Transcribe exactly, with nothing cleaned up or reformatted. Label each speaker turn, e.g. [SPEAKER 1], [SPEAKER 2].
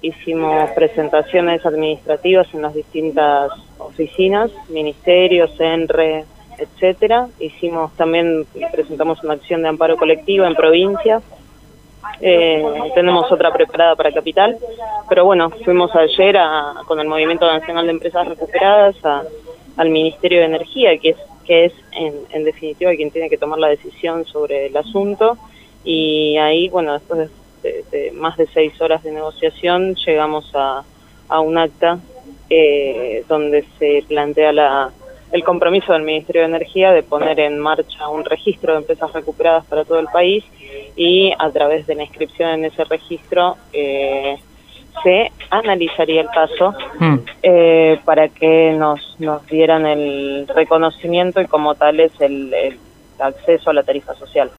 [SPEAKER 1] hicimos presentaciones administrativas en las distintas oficinas, ministerios, ENRE, etcétera. Hicimos también, presentamos una acción de amparo colectiva en provincia. Eh, tenemos otra preparada para Capital, pero bueno, fuimos ayer a, con el Movimiento Nacional de Empresas Recuperadas a, al Ministerio de Energía, que es, que es en, en definitiva quien tiene que tomar la decisión sobre el asunto, y ahí, bueno, después de, de, de más de seis horas de negociación, llegamos a, a un acta eh, donde se plantea la el compromiso del Ministerio de Energía de poner en marcha un registro de empresas recuperadas para todo el país, y a través de la inscripción en ese registro eh, se analizaría el caso mm. eh, para que nos, nos dieran el reconocimiento y como tales el, el acceso a la tarifa social.